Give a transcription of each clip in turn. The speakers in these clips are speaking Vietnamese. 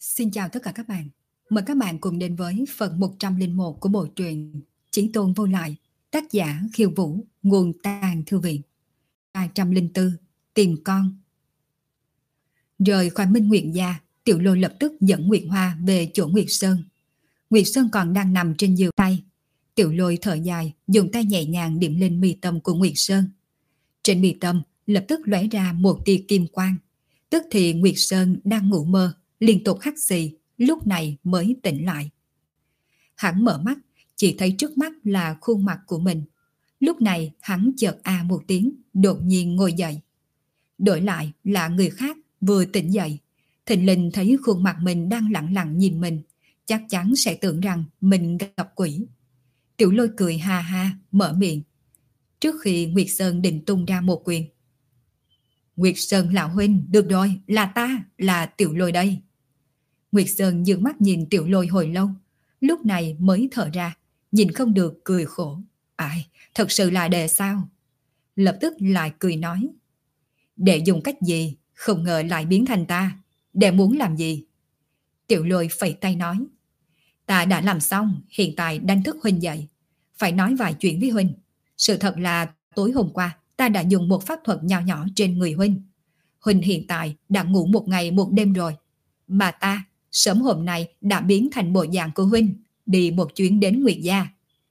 Xin chào tất cả các bạn. Mời các bạn cùng đến với phần 101 của bộ truyện Chí Tôn Vô Lại, tác giả Khiêu Vũ, nguồn Tàng Thư Viện. 204. Tìm con. Rời khỏi Minh Nguyện gia, Tiểu Lôi lập tức dẫn Nguyệt Hoa về chỗ Nguyệt Sơn. Nguyệt Sơn còn đang nằm trên giường tay. Tiểu Lôi thở dài, dùng tay nhẹ nhàng điểm lên mi tâm của Nguyệt Sơn. Trên mi tâm lập tức lóe ra một tia kim quang. Tức thì Nguyệt Sơn đang ngủ mơ, liên tục hắt xì, lúc này mới tỉnh lại. Hắn mở mắt, chỉ thấy trước mắt là khuôn mặt của mình. Lúc này hắn chợt một tiếng, đột nhiên ngồi dậy. Đổi lại là người khác vừa tỉnh dậy, thình lình thấy khuôn mặt mình đang lặng lặng nhìn mình, chắc chắn sẽ tưởng rằng mình gặp quỷ. Tiểu Lôi cười ha ha, mở miệng. Trước khi Nguyệt Sơn định tung ra một quyền. Nguyệt Sơn lão huynh, được rồi, là ta, là Tiểu Lôi đây. Nguyệt Sơn dương mắt nhìn Tiểu Lôi hồi lâu, lúc này mới thở ra, nhìn không được cười khổ. Ai, thật sự là đệ sao? Lập tức lại cười nói. Đệ dùng cách gì, không ngờ lại biến thành ta. Đệ muốn làm gì? Tiểu Lôi phẩy tay nói. Ta đã làm xong, hiện tại đánh thức huynh dậy. Phải nói vài chuyện với huynh. Sự thật là tối hôm qua ta đã dùng một pháp thuật nhỏ nhỏ trên người huynh. Huynh hiện tại đã ngủ một ngày một đêm rồi. Mà ta sớm hôm nay đã biến thành bộ dạng của huynh, đi một chuyến đến Nguyệt gia.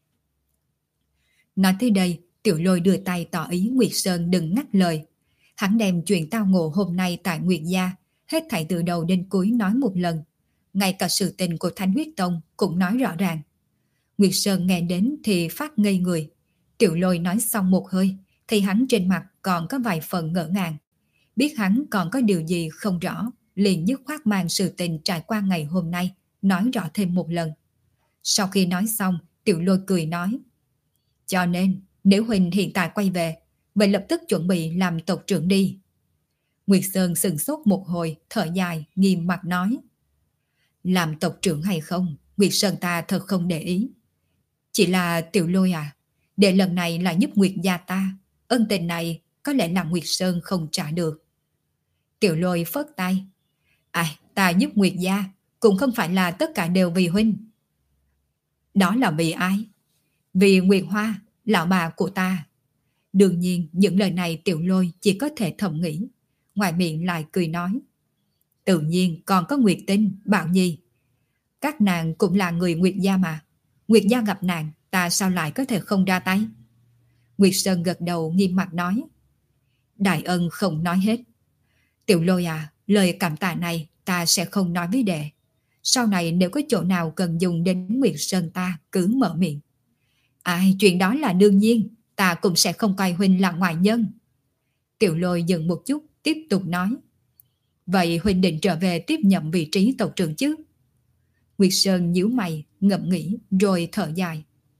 Nói tới đây, Tiểu Lôi đưa tay tỏ ý Nguyệt Sơn đừng ngắt lời. Hắn đem chuyện tao ngộ hôm nay tại Nguyệt gia, hết thảy từ đầu đến cuối nói một lần. Ngay cả sự tình của Thánh Huyết Tông cũng nói rõ ràng. Nguyệt Sơn nghe đến thì phát ngây người. Tiểu Lôi nói xong một hơi, thì hắn trên mặt còn có vài phần ngỡ ngàng. Biết hắn còn có điều gì không rõ, liền dứt khoát mang sự tình trải qua ngày hôm nay, nói rõ thêm một lần. Sau khi nói xong, Tiểu Lôi cười nói. Cho nên, nếu huynh hiện tại quay về, vậy lập tức chuẩn bị làm tộc trưởng đi. Nguyệt Sơn sừng sốt một hồi, thở dài, nghiêm mặt nói. Làm tộc trưởng hay không, Nguyệt Sơn ta thật không để ý. Chỉ là Tiểu Lôi để lần này là giúp Nguyệt gia ta, ân tình này có lẽ là Nguyệt Sơn không trả được. Tiểu Lôi phớt tay. Ta giúp Nguyệt gia, cũng không phải là tất cả đều vì huynh. Đó là vì ai? Vì Nguyệt Hoa, lão bà của ta. Đương nhiên những lời này Tiểu Lôi chỉ có thể thầm nghĩ, ngoài miệng lại cười nói. Tự nhiên còn có Nguyệt Tinh, Bảo Nhi. Các nàng cũng là người Nguyệt gia mà. Nguyệt gia gặp nàng, ta sao lại có thể không ra tay? Nguyệt Sơn gật đầu nghiêm mặt nói. Đại ân không nói hết. Tiểu Lôi lời cảm tạ này ta sẽ không nói với đệ. Sau này nếu có chỗ nào cần dùng đến Nguyệt Sơn ta cứ mở miệng. Chuyện đó là đương nhiên, ta cũng sẽ không coi huynh là ngoại nhân. Tiểu Lôi dừng một chút, tiếp tục nói. Vậy huynh định trở về tiếp nhận vị trí tộc trưởng chứ? Nguyệt Sơn nhíu mày, ngẫm nghĩ, rồi thở dài.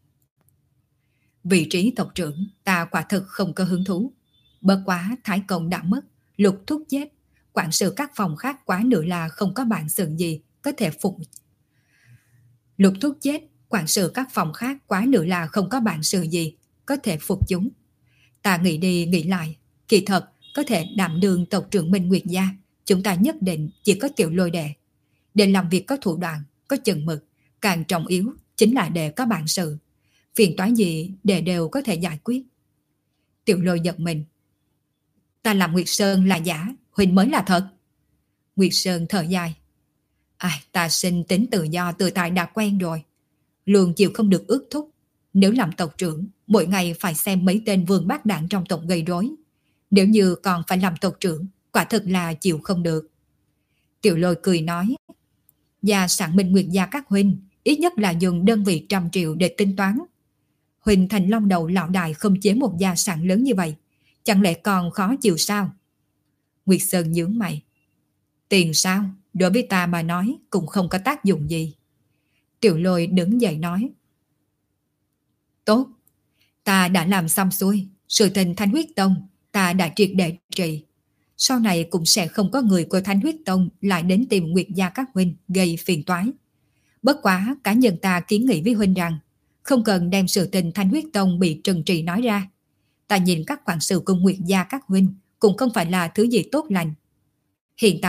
Vị trí tộc trưởng, ta quả thực không có hứng thú. Bất quá Thái Công đã mất, Lục Thúc chết, quản sự các phòng khác quá nữa là không có bản sự gì có thể phục. Lục Thúc chết, quản sự các phòng khác quá nữa là không có bản sự gì có thể phục chúng. Ta nghĩ đi nghĩ lại, kỳ thật có thể đảm đương tộc trưởng Minh Nguyệt gia, chúng ta nhất định chỉ có Tiểu Lôi đệ. Để làm việc có thủ đoạn, có chừng mực, càng trọng yếu chính là đệ có bản sự. Phiền toái gì đệ đều có thể giải quyết. Tiểu Lôi giật mình. Ta làm Nguyệt Sơn là giả, huynh mới là thật. Nguyệt Sơn thở dài. Ta sinh tính tự do tự tại đã quen rồi. Luôn chịu không được ước thúc. Nếu làm tộc trưởng, mỗi ngày phải xem mấy tên vương bát đảng trong tộc gây rối. Nếu như còn phải làm tộc trưởng, quả thực là chịu không được. Tiểu Lôi cười nói. Gia sản Minh Nguyệt gia các huynh, ít nhất là dùng đơn vị 100 triệu để tính toán. Huynh thành long đầu lão đại không chế một gia sản lớn như vậy, chẳng lẽ còn khó chịu sao? Nguyệt Sơn nhướng mày. Tiền sao? Đối với ta mà nói cũng không có tác dụng gì. Tiểu Lôi đứng dậy nói. Tốt, ta đã làm xong xuôi, sự tình Thánh Huyết Tông ta đã triệt để trị. Sau này cũng sẽ không có người của Thánh Huyết Tông lại đến tìm Nguyệt gia các huynh gây phiền toái. Bất quá cá nhân ta kiến nghị với huynh rằng không cần đem sự tình Thánh Huyết Tông bị trừng trị nói ra. Ta nhìn các quản sự cùng Nguyệt gia các huynh cũng không phải là thứ gì tốt lành. Hiện tại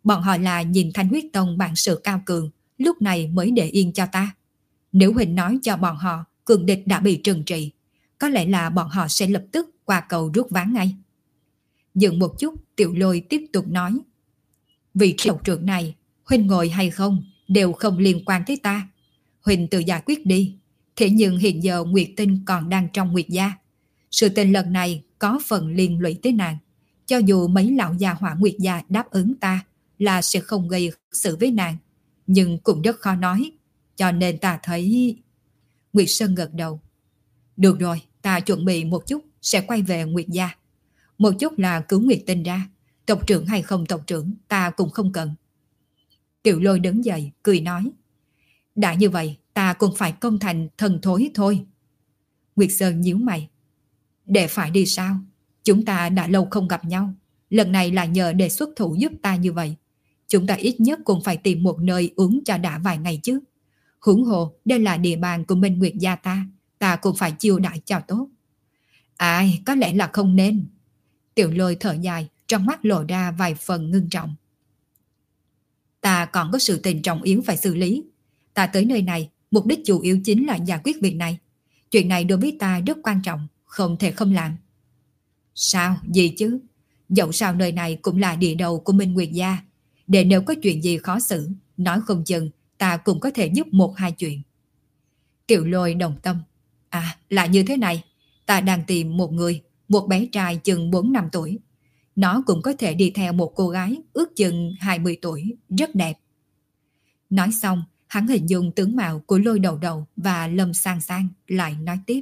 Bọn họ là nhìn Thanh Huyết Tông bản sự cao cường, lúc này mới để yên cho ta. Nếu Huỳnh nói cho bọn họ cường địch đã bị trừng trị, có lẽ là bọn họ sẽ lập tức qua cầu rút ván ngay. Dừng một chút, Tiểu Lôi tiếp tục nói. Vị trí độc trưởng này, Huỳnh ngồi hay không đều không liên quan tới ta. Huỳnh tự giải quyết đi. Thế nhưng hiện giờ Nguyệt Tinh còn đang trong Nguyệt gia. Sự tình lần này có phần liên lụy tới nàng. Cho dù mấy lão già Hỏa Nguyệt gia đáp ứng ta là sẽ không gây sự với nàng, nhưng cũng rất khó nói. Cho nên ta thấy... Nguyệt Sơn gật đầu. Được rồi, ta chuẩn bị một chút sẽ quay về Nguyệt gia. Một chút là cứu Nguyệt Tinh ra. Tộc trưởng hay không tộc trưởng ta cũng không cần. Tiểu Lôi đứng dậy cười nói. Đã như vậy ta cũng phải công thành thần thối thôi. Nguyệt Sơn nhíu mày. Để phải đi sao? Chúng ta đã lâu không gặp nhau. Lần này là nhờ đề xuất thủ giúp ta như vậy. Chúng ta ít nhất cũng phải tìm một nơi uống cho đã vài ngày chứ. Huống hồ đây là địa bàn của Minh Nguyệt gia ta cũng phải chiêu đãi cho tốt. Ai, có lẽ là không nên. Tiểu Lôi thở dài, trong mắt lộ ra vài phần ngưng trọng. Ta còn có sự tình trọng yếu phải xử lý. Ta tới nơi này, mục đích chủ yếu chính là giải quyết việc này. Chuyện này đối với ta rất quan trọng, không thể không làm. Sao, gì chứ? Dẫu sao nơi này cũng là địa đầu của Minh Nguyệt gia. Để nếu có chuyện gì khó xử, nói không chừng ta cũng có thể giúp một hai chuyện. Tiểu Lôi đồng tâm. À, là như thế này. Ta đang tìm một người, một bé trai chừng 4 năm tuổi. Nó cũng có thể đi theo một cô gái ước chừng 20 tuổi, rất đẹp. Nói xong, hắn hình dung tướng mạo của Lôi Đầu Đầu và Lâm Sang Sang, lại nói tiếp.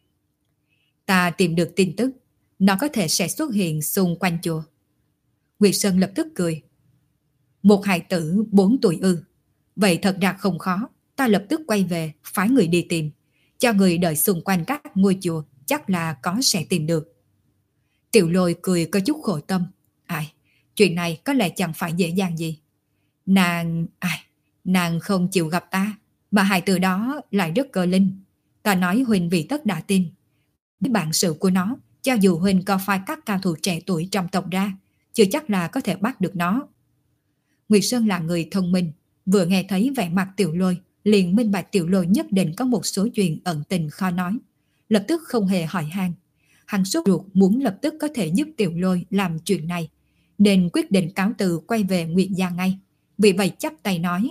Ta tìm được tin tức, nó có thể sẽ xuất hiện xung quanh chùa. Nguyệt Sơn lập tức cười. Một hài tử 4 tuổi ư? Vậy thật ra không khó, ta lập tức quay về, phái người đi tìm. Cho người đợi xung quanh các ngôi chùa, chắc là có sẽ tìm được. Tiểu Lôi cười có chút khổ tâm. Ai, chuyện này có lẽ chẳng phải dễ dàng gì. Nàng không chịu gặp ta, mà hài tử đó lại rất cơ linh. Ta nói Huỳnh vì tất đã tin. Với bản sự của nó, cho dù Huỳnh có phái các cao thủ trẻ tuổi trong tộc ra, chưa chắc là có thể bắt được nó. Nguyệt Sơn là người thông minh, vừa nghe thấy vẻ mặt Tiểu Lôi, liền minh bạch Tiểu Lôi nhất định có một số chuyện ẩn tình khó nói. Lập tức không hề hỏi han. Hắn sốt ruột muốn lập tức có thể giúp Tiểu Lôi làm chuyện này, nên quyết định cáo từ quay về Nguyệt gia ngay. Vì vậy chắp tay nói.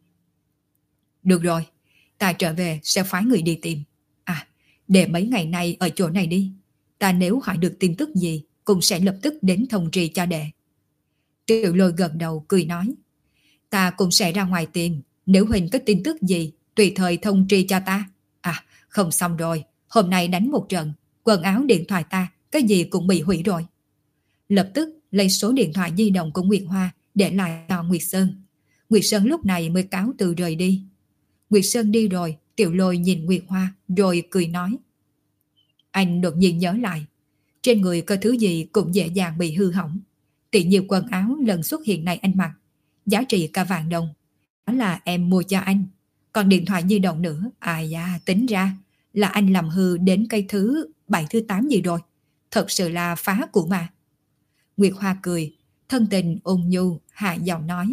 Được rồi, ta trở về sẽ phái người đi tìm. À, để mấy ngày nay ở chỗ này đi. Ta nếu hỏi được tin tức gì, cũng sẽ lập tức đến thông trì cho đệ. Tiểu Lôi gật đầu cười nói. Ta cũng sẽ ra ngoài tìm. Nếu Huỳnh có tin tức gì, tùy thời thông tri cho ta. À, không xong rồi. Hôm nay đánh một trận, quần áo điện thoại ta, cái gì cũng bị hủy rồi. Lập tức lấy số điện thoại di động của Nguyệt Hoa để lại cho Nguyệt Sơn. Nguyệt Sơn lúc này mới cáo từ rời đi. Nguyệt Sơn đi rồi, Tiểu Lôi nhìn Nguyệt Hoa rồi cười nói. Anh đột nhiên nhớ lại, trên người có thứ gì cũng dễ dàng bị hư hỏng. Tỷ như quần áo lần xuất hiện này anh mặc, giá trị cả vạn đồng. Đó là em mua cho anh. Còn điện thoại di động nữa, ai da, tính ra là anh làm hư đến cây thứ 7 thứ 8 gì rồi. Thật sự là phá của mà. Nguyệt Hoa cười, thân tình ôn nhu, hạ giọng nói.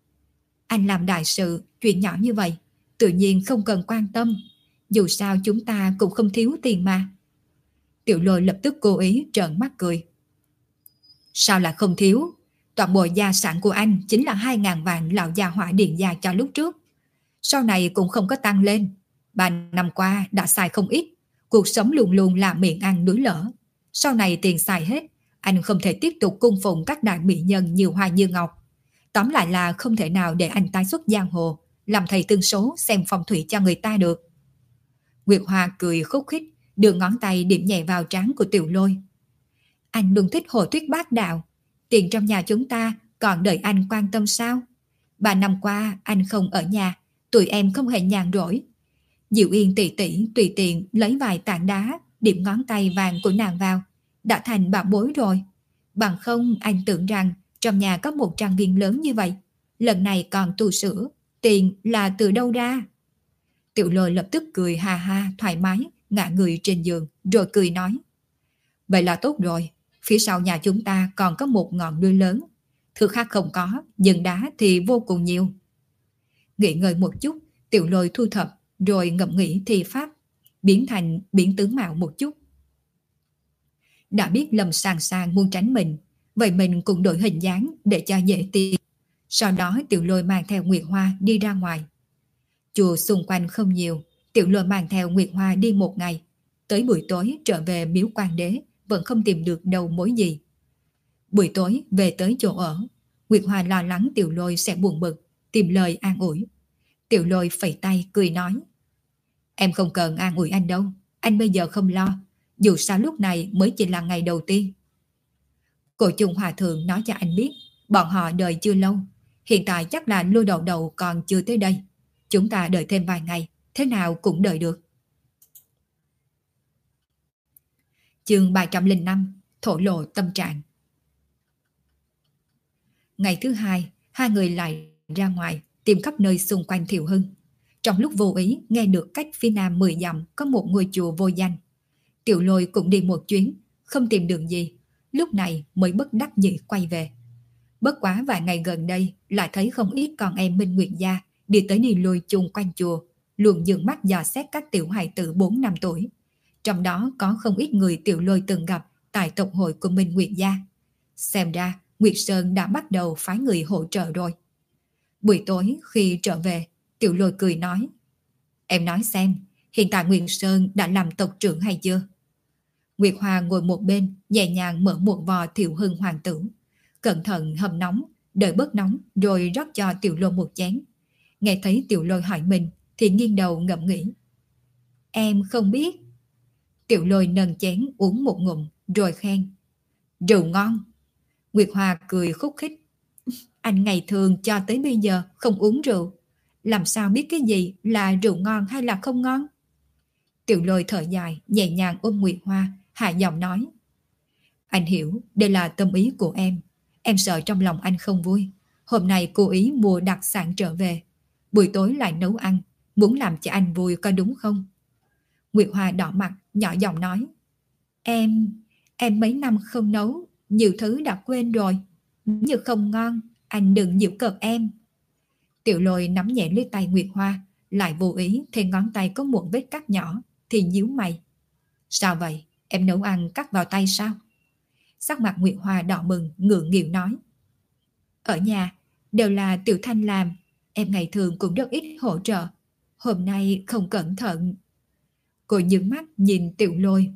Anh làm đại sự, chuyện nhỏ như vậy, tự nhiên không cần quan tâm. Dù sao chúng ta cũng không thiếu tiền mà. Tiểu Lôi lập tức cố ý trợn mắt cười. Sao là không thiếu? Toàn bộ gia sản của anh chính là 2.000 vạn lão gia Hỏa Điện gia cho lúc trước. Sau này cũng không có tăng lên. 3 năm qua đã xài không ít. Cuộc sống luôn luôn là miệng ăn núi lở. Sau này tiền xài hết, anh không thể tiếp tục cung phụng các đại mỹ nhân nhiều hoa như ngọc. Tóm lại là không thể nào để anh tái xuất giang hồ, làm thầy tương số xem phong thủy cho người ta được. Nguyệt Hoa cười khúc khích, đưa ngón tay điểm nhẹ vào trán của Tiểu Lôi. Anh luôn thích hồ thuyết bác đạo. Tiền trong nhà chúng ta còn đợi anh quan tâm sao? 3 năm qua anh không ở nhà, tụi em không hề nhàn rỗi. Diệu Yên tỷ tỷ tùy tiện lấy vài tảng đá, điểm ngón tay vàng của nàng vào, đã thành bảo bối rồi. Bằng không anh tưởng rằng trong nhà có một trang viên lớn như vậy, lần này còn tu sửa, tiền là từ đâu ra? Tiểu Lôi lập tức cười ha ha thoải mái, ngã người trên giường, rồi cười nói. Vậy là tốt rồi, phía sau nhà chúng ta còn có một ngọn núi lớn. Thứ khác không có, nhưng đá thì vô cùng nhiều. Nghỉ ngơi một chút, Tiểu Lôi thu thập, rồi ngẫm nghĩ thi pháp, biến thành biến tướng mạo một chút. Đã biết Lâm Sàng Sàng muốn tránh mình, vậy mình cũng đổi hình dáng để cho dễ tìm. Sau đó Tiểu Lôi mang theo Nguyệt Hoa đi ra ngoài. Chùa xung quanh không nhiều, Tiểu Lôi mang theo Nguyệt Hoa đi một ngày. Tới buổi tối trở về miếu Quan Đế, vẫn không tìm được đầu mối gì. Buổi tối về tới chỗ ở, Nguyệt Hoa lo lắng Tiểu Lôi sẽ buồn bực, tìm lời an ủi. Tiểu Lôi phẩy tay cười nói: Em không cần an ủi anh đâu, anh bây giờ không lo, dù sao lúc này mới chỉ là ngày đầu tiên. Cổ Chung Hòa Thượng nói cho anh biết, bọn họ đợi chưa lâu, hiện tại chắc là Lôi Đầu Đầu còn chưa tới đây. Chúng ta đợi thêm vài ngày, thế nào cũng đợi được. Chương 305, thổ lộ tâm trạng. Ngày thứ hai, hai người lại ra ngoài, tìm khắp nơi xung quanh Thiệu Hưng. Trong lúc vô ý nghe được cách phía nam 10 dặm có một ngôi chùa vô danh. Tiểu Lôi cũng đi một chuyến, không tìm được gì, lúc này mới bất đắc dĩ quay về. Bất quá vài ngày gần đây lại thấy không ít con em Minh Nguyệt gia đi tới đi lui chung quanh chùa, luôn dừng mắt dò xét các tiểu hài tử 4 năm tuổi. Trong đó có không ít người Tiểu Lôi từng gặp tại tộc hội của Minh Nguyệt gia. Xem ra Nguyệt Sơn đã bắt đầu phái người hỗ trợ rồi. Buổi tối khi trở về, Tiểu Lôi cười nói: Em nói xem, hiện tại Nguyệt Sơn đã làm tộc trưởng hay chưa? Nguyệt Hoa ngồi một bên, nhẹ nhàng mở một vò Thiệu Hưng hoàng tử, cẩn thận hầm nóng, đợi bớt nóng rồi rót cho Tiểu Lôi một chén. Nghe thấy Tiểu Lôi hỏi mình thì nghiêng đầu ngẫm nghĩ. Em không biết. Tiểu Lôi nâng chén uống một ngụm rồi khen: Rượu ngon. Nguyệt Hoa cười khúc khích: Anh ngày thường cho tới bây giờ không uống rượu, làm sao biết cái gì là rượu ngon hay là không ngon? Tiểu Lôi thở dài, nhẹ nhàng ôm Nguyệt Hoa, hạ giọng nói: Anh hiểu, đây là tâm ý của em sợ trong lòng anh không vui. Hôm nay cố ý mua đặc sản trở về, buổi tối lại nấu ăn, muốn làm cho anh vui có đúng không? Nguyệt Hoa đỏ mặt, nhỏ giọng nói: Em mấy năm không nấu, nhiều thứ đã quên rồi. Nếu không ngon, anh đừng giễu cợt em. Tiểu Lôi nắm nhẹ lấy tay Nguyệt Hoa, lại vô ý thấy ngón tay có một vết cắt nhỏ, thì nhíu mày. Sao vậy? Em nấu ăn cắt vào tay sao? Sắc mặt Nguyệt Hoa đỏ bừng, ngượng nghịu nói: Ở nhà, đều là Tiểu Thanh làm, em ngày thường cũng rất ít hỗ trợ. Hôm nay không cẩn thận. Cô nhướng mắt nhìn Tiểu Lôi.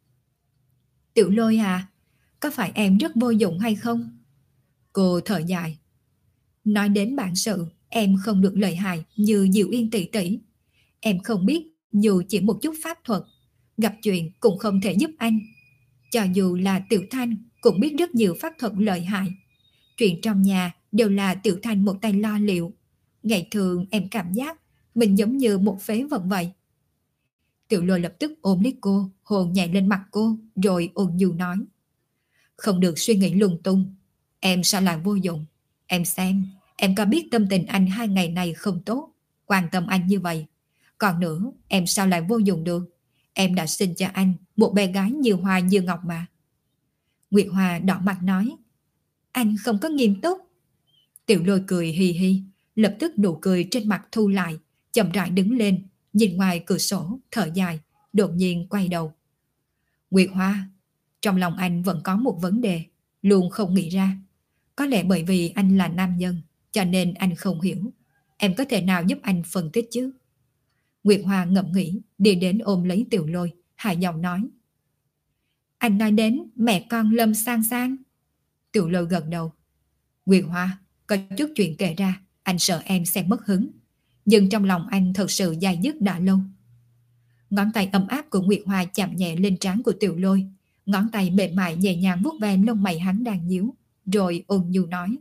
Tiểu Lôi à, có phải em rất vô dụng hay không? Cô thở dài. Nói đến bản sự, em không được lợi hại như Diệu Yên tỷ tỷ. Em không biết dù chỉ một chút pháp thuật, gặp chuyện cũng không thể giúp anh. Cho dù là Tiểu Thanh cũng biết rất nhiều pháp thuật lợi hại. Chuyện trong nhà đều là Tiểu Thanh một tay lo liệu. Ngày thường em cảm giác mình giống như một phế vật vậy. Tiểu Lôi lập tức ôm lấy cô, hôn nhẹ lên mặt cô, rồi ôn nhu nói: Không được suy nghĩ lung tung. Em sao lại vô dụng? Em xem, em có biết tâm tình anh 2 ngày này không tốt, quan tâm anh như vậy. Còn nữa, em sao lại vô dụng được? Em đã sinh cho anh một bé gái như hoa như ngọc mà. Nguyệt Hoa đỏ mặt nói: Anh không có nghiêm túc. Tiểu Lôi cười hì hì, lập tức nụ cười trên mặt thu lại, chậm rãi đứng lên, nhìn ngoài cửa sổ, thở dài, đột nhiên quay đầu. Nguyệt Hoa, trong lòng anh vẫn có một vấn đề, luôn không nghĩ ra. Có lẽ bởi vì anh là nam nhân, cho nên anh không hiểu. Em có thể nào giúp anh phân tích chứ? Nguyệt Hoa ngẫm nghĩ, đi đến ôm lấy Tiểu Lôi, hạ giọng nói: Anh nói đến mẹ con Lâm Sang Sang. Tiểu Lôi gật đầu. Nguyệt Hoa, có chút chuyện kể ra, anh sợ em sẽ mất hứng. Nhưng trong lòng anh thật sự dai dứt đã lâu. Ngón tay ấm áp của Nguyệt Hoa chạm nhẹ lên trán của Tiểu Lôi. Ngón tay mềm mại nhẹ nhàng vuốt ve lông mày hắn đang nhíu, rồi ôn nhu nói: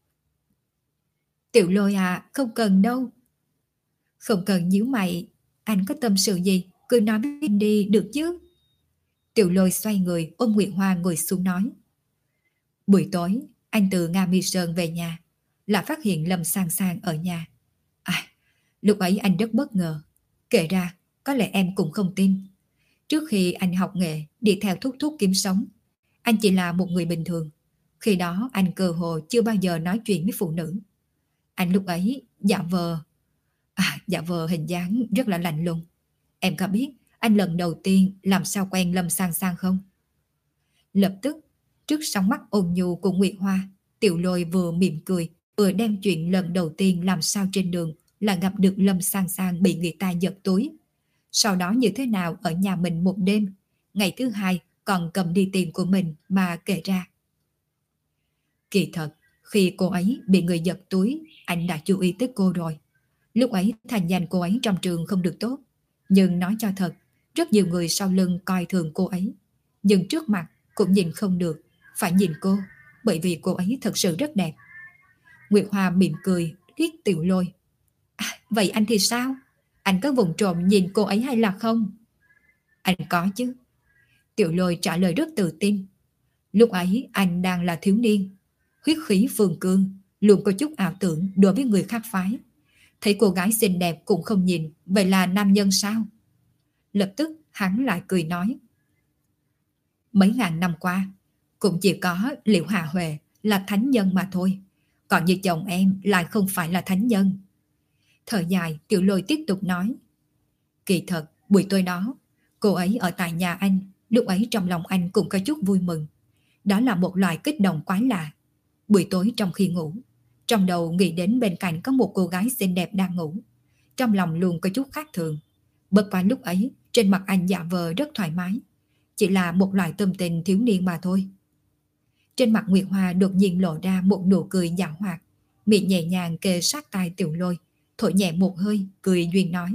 Tiểu Lôi à, không cần đâu. Không cần nhíu mày, anh có tâm sự gì, cứ nói với anh đi được chứ. Tiểu Lôi xoay người ôm Nguyệt Hoa ngồi xuống nói: Buổi tối, anh từ Nga Mi Sơn về nhà, là phát hiện Lâm Sang Sang ở nhà. Lúc ấy anh rất bất ngờ. Kể ra, có lẽ em cũng không tin. Trước khi anh học nghệ, đi theo thúc thúc kiếm sống, anh chỉ là một người bình thường. Khi đó anh cơ hồ chưa bao giờ nói chuyện với phụ nữ. Anh lúc ấy giả vờ hình dáng rất là lạnh lùng. Em có biết anh lần đầu tiên làm sao quen Lâm Sang Sang không? Lập tức, trước sóng mắt ôn nhu của Nguyệt Hoa, Tiểu Lôi vừa mỉm cười, vừa đem chuyện lần đầu tiên làm sao trên đường là gặp được Lâm Sang Sang bị người ta giật túi. Sau đó như thế nào ở nhà mình một đêm, ngày thứ hai còn cầm đi tiền của mình mà kể ra. Kỳ thật, khi cô ấy bị người giật túi, anh đã chú ý tới cô rồi. Lúc ấy thành danh cô ấy trong trường không được tốt. Nhưng nói cho thật, rất nhiều người sau lưng coi thường cô ấy. Nhưng trước mặt cũng nhìn không được, phải nhìn cô, bởi vì cô ấy thật sự rất đẹp. Nguyệt Hoa mỉm cười, liếc Tiểu Lôi. Vậy anh thì sao? Anh có vụng trộm nhìn cô ấy hay là không? Anh có chứ. Tiểu Lôi trả lời rất tự tin. Lúc ấy anh đang là thiếu niên, huyết khí phương cương, luôn có chút ảo tưởng đối với người khác phái. Thấy cô gái xinh đẹp cũng không nhìn, vậy là nam nhân sao? Lập tức hắn lại cười nói. Mấy ngàn năm qua, cũng chỉ có Liễu Hà Huệ là thánh nhân mà thôi. Còn như chồng em lại không phải là thánh nhân. Thở dài, Tiểu Lôi tiếp tục nói. Kỳ thật, buổi tối đó, cô ấy ở tại nhà anh, lúc ấy trong lòng anh cũng có chút vui mừng. Đó là một loại kích động quái lạ. Buổi tối trong khi ngủ, trong đầu nghĩ đến bên cạnh có một cô gái xinh đẹp đang ngủ. Trong lòng luôn có chút khác thường. Bất quá lúc ấy, trên mặt anh giả vờ rất thoải mái. Chỉ là một loại tâm tình thiếu niên mà thôi. Trên mặt Nguyệt Hoa đột nhiên lộ ra một nụ cười giảo hoạt. Miệng nhẹ nhàng kề sát tai Tiểu Lôi, thổi nhẹ một hơi, cười duyên nói.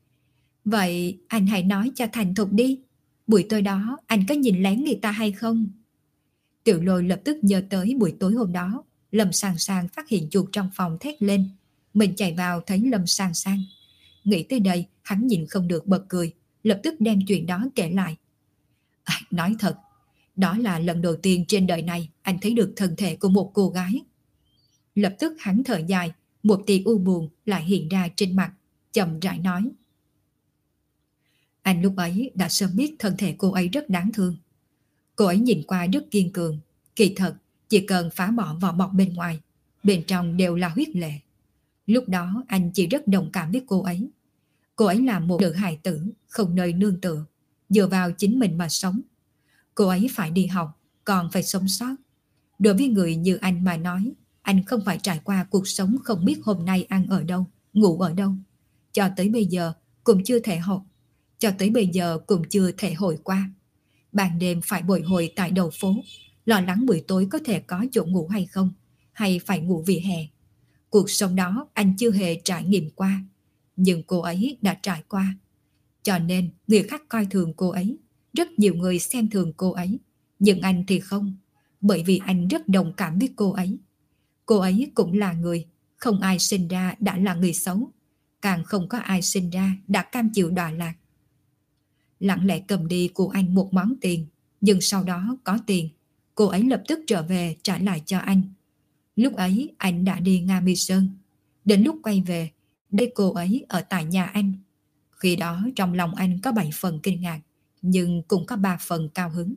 Vậy anh hãy nói cho thành thục đi. Buổi tối đó anh có nhìn lén người ta hay không? Tiểu Lôi lập tức nhớ tới buổi tối hôm đó. Lâm Sang Sang phát hiện chuột trong phòng thét lên. Mình chạy vào thấy Lâm Sang Sang. Nghĩ tới đây hắn nhìn không được bật cười. Lập tức đem chuyện đó kể lại. Nói thật, đó là lần đầu tiên trên đời này anh thấy được thân thể của một cô gái. Lập tức hắn thở dài, một tia u buồn lại hiện ra trên mặt, chậm rãi nói. Anh lúc ấy đã sớm biết thân thể cô ấy rất đáng thương. Cô ấy nhìn qua rất kiên cường, kỳ thật chỉ cần phá bỏ vỏ bọc bên ngoài, bên trong đều là huyết lệ. Lúc đó anh chỉ rất đồng cảm với cô ấy. Cô ấy là một nữ hài tử, không nơi nương tựa, dựa vào chính mình mà sống. Cô ấy phải đi học, còn phải sống sót. Đối với người như anh mà nói, anh không phải trải qua cuộc sống không biết hôm nay ăn ở đâu, ngủ ở đâu. Cho tới bây giờ cũng chưa thể học, cho tới bây giờ cũng chưa thể hồi qua. Ban đêm phải bồi hồi tại đầu phố, lo lắng buổi tối có thể có chỗ ngủ hay không, hay phải ngủ vỉa hè. Cuộc sống đó anh chưa hề trải nghiệm qua, nhưng cô ấy đã trải qua. Cho nên người khác coi thường cô ấy, rất nhiều người xem thường cô ấy, nhưng anh thì không, bởi vì anh rất đồng cảm với cô ấy. Cô ấy cũng là người, không ai sinh ra đã là người xấu, càng không có ai sinh ra đã cam chịu đọa lạc. Lặng lẽ cầm đi của anh một món tiền, nhưng sau đó có tiền, cô ấy lập tức trở về trả lại cho anh. Lúc ấy anh đã đi Nga Mi Sơn, đến lúc quay về, để cô ấy ở tại nhà anh. Khi đó trong lòng anh có 7 phần kinh ngạc, nhưng cũng có 3 phần cao hứng.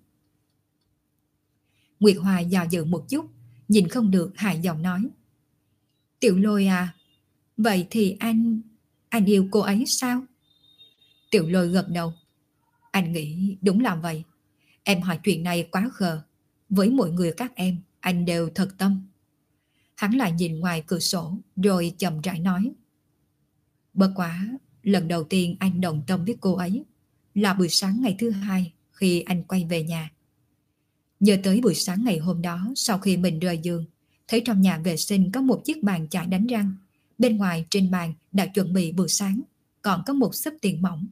Nguyệt Hoa dò dự một chút, nhìn không được hài giọng nói. Tiểu Lôi à, vậy thì anh yêu cô ấy sao? Tiểu Lôi gật đầu. Anh nghĩ đúng là vậy. Em hỏi chuyện này quá khờ. Với mọi người các em, anh đều thật tâm. Hắn lại nhìn ngoài cửa sổ, rồi chậm rãi nói. Bất quá, lần đầu tiên anh đồng tâm với cô ấy là buổi sáng ngày thứ hai khi anh quay về nhà. Nhớ tới buổi sáng ngày hôm đó, sau khi mình rời giường, thấy trong nhà vệ sinh có một chiếc bàn chải đánh răng. Bên ngoài trên bàn đã chuẩn bị bữa sáng, còn có một xấp tiền mỏng.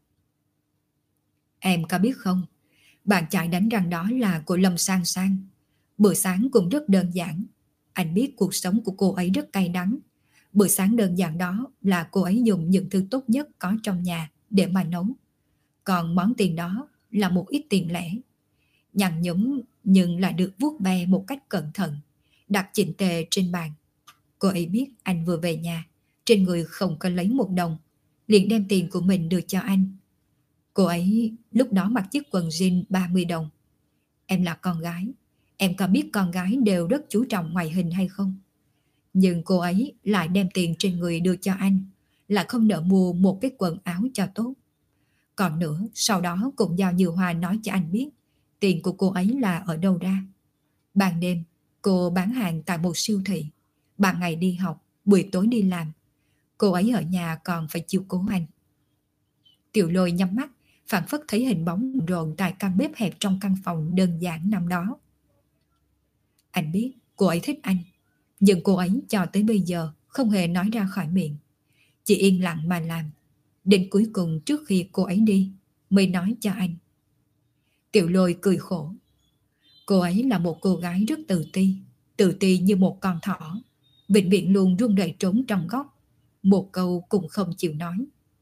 Em có biết không, bàn chải đánh răng đó là của Lâm Sang Sang. Bữa sáng cũng rất đơn giản. Anh biết cuộc sống của cô ấy rất cay đắng. Bữa sáng đơn giản đó là cô ấy dùng những thứ tốt nhất có trong nhà để mà nấu. Còn món tiền đó là một ít tiền lẻ. Nhăn nhúm nhưng lại được vuốt ve một cách cẩn thận, đặt chỉnh tề trên bàn. Cô ấy biết anh vừa về nhà, trên người không có lấy một đồng, liền đem tiền của mình đưa cho anh. Cô ấy lúc đó mặc chiếc quần jean 30 đồng. Em là con gái, Em có biết con gái đều rất chú trọng ngoại hình hay không? Nhưng cô ấy lại đem tiền trên người đưa cho anh, là không nỡ mua một cái quần áo cho tốt. Còn nữa, sau đó cũng do Như Hoa nói cho anh biết tiền của cô ấy là ở đâu ra. Ban đêm, cô bán hàng tại một siêu thị. Ban ngày đi học, buổi tối đi làm. Cô ấy ở nhà còn phải chiếu cố anh. Tiểu Lôi nhắm mắt, phảng phất thấy hình bóng rộn tại căn bếp hẹp trong căn phòng đơn giản năm đó. Anh biết cô ấy thích anh, nhưng cô ấy cho tới bây giờ không hề nói ra khỏi miệng. Chỉ yên lặng mà làm. Đến cuối cùng trước khi cô ấy đi, mới nói cho anh. Tiểu Lôi cười khổ. Cô ấy là một cô gái rất tự ti như một con thỏ, vĩnh viễn luôn run rẩy trốn trong góc, một câu cũng không chịu nói.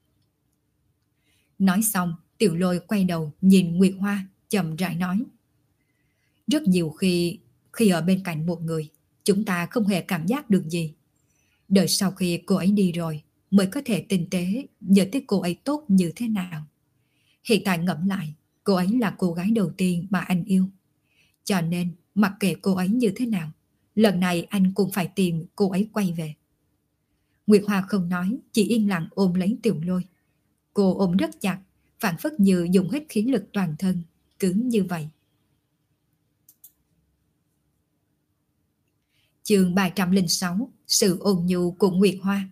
Nói xong, Tiểu Lôi quay đầu nhìn Nguyệt Hoa, chậm rãi nói. Rất nhiều khi ở bên cạnh một người, chúng ta không hề cảm giác được gì. Đợi sau khi cô ấy đi rồi, mới có thể tinh tế nhớ tới cô ấy tốt như thế nào. Hiện tại ngẫm lại, cô ấy là cô gái đầu tiên mà anh yêu. Cho nên, mặc kệ cô ấy như thế nào, lần này anh cũng phải tìm cô ấy quay về. Nguyệt Hoa không nói, chỉ yên lặng ôm lấy Tiểu Lôi. Cô ôm rất chặt, phảng phất như dùng hết khí lực toàn thân, cứ như vậy. Chương 306, sự ôn nhu của Nguyệt Hoa.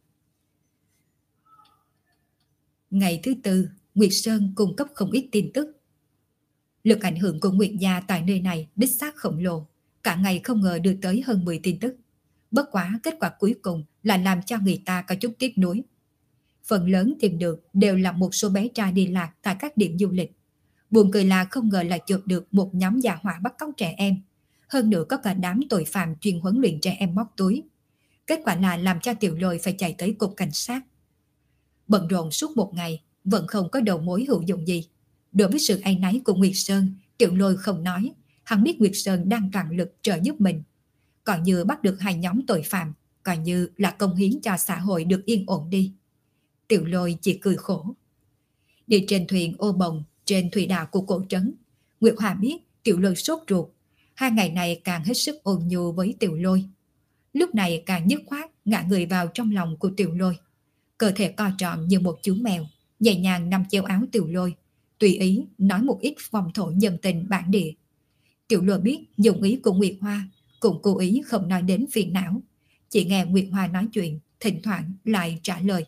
Ngày thứ tư, Nguyệt Sơn cung cấp không ít tin tức. Lực ảnh hưởng của Nguyệt gia tại nơi này đích xác khổng lồ, cả ngày không ngờ đưa tới hơn 10 tin tức. Bất quá kết quả cuối cùng là làm cho người ta có chút tiếc nuối. Phần lớn tìm được đều là một số bé trai đi lạc tại các điểm du lịch. Buồn cười là không ngờ lại chụp được một nhóm già hỏa bắt cóc trẻ em. Hơn nữa có cả đám tội phạm chuyên huấn luyện trẻ em móc túi. Kết quả là làm cho Tiểu Lôi phải chạy tới cục cảnh sát. Bận rộn suốt một ngày, vẫn không có đầu mối hữu dụng gì. Đối với sự áy náy của Nguyệt Sơn, Tiểu Lôi không nói. Hắn biết Nguyệt Sơn đang toàn lực trợ giúp mình. Còn như bắt được hai nhóm tội phạm, coi như là công hiến cho xã hội được yên ổn đi. Tiểu Lôi chỉ cười khổ. Đi trên thuyền ô bồng trên thủy đạo của cổ trấn, Nguyệt Hòa biết Tiểu Lôi sốt ruột. 2 ngày này càng hết sức ôn nhu với Tiểu Lôi. Lúc này càng dứt khoát ngã người vào trong lòng của Tiểu Lôi. Cơ thể co tròn như một chú mèo, nhẹ nhàng nằm chéo áo Tiểu Lôi, tùy ý nói một ít phong thổ nhân tình bản địa. Tiểu Lôi biết dụng ý của Nguyệt Hoa, cũng cố ý không nói đến phiền não. Chỉ nghe Nguyệt Hoa nói chuyện, thỉnh thoảng lại trả lời.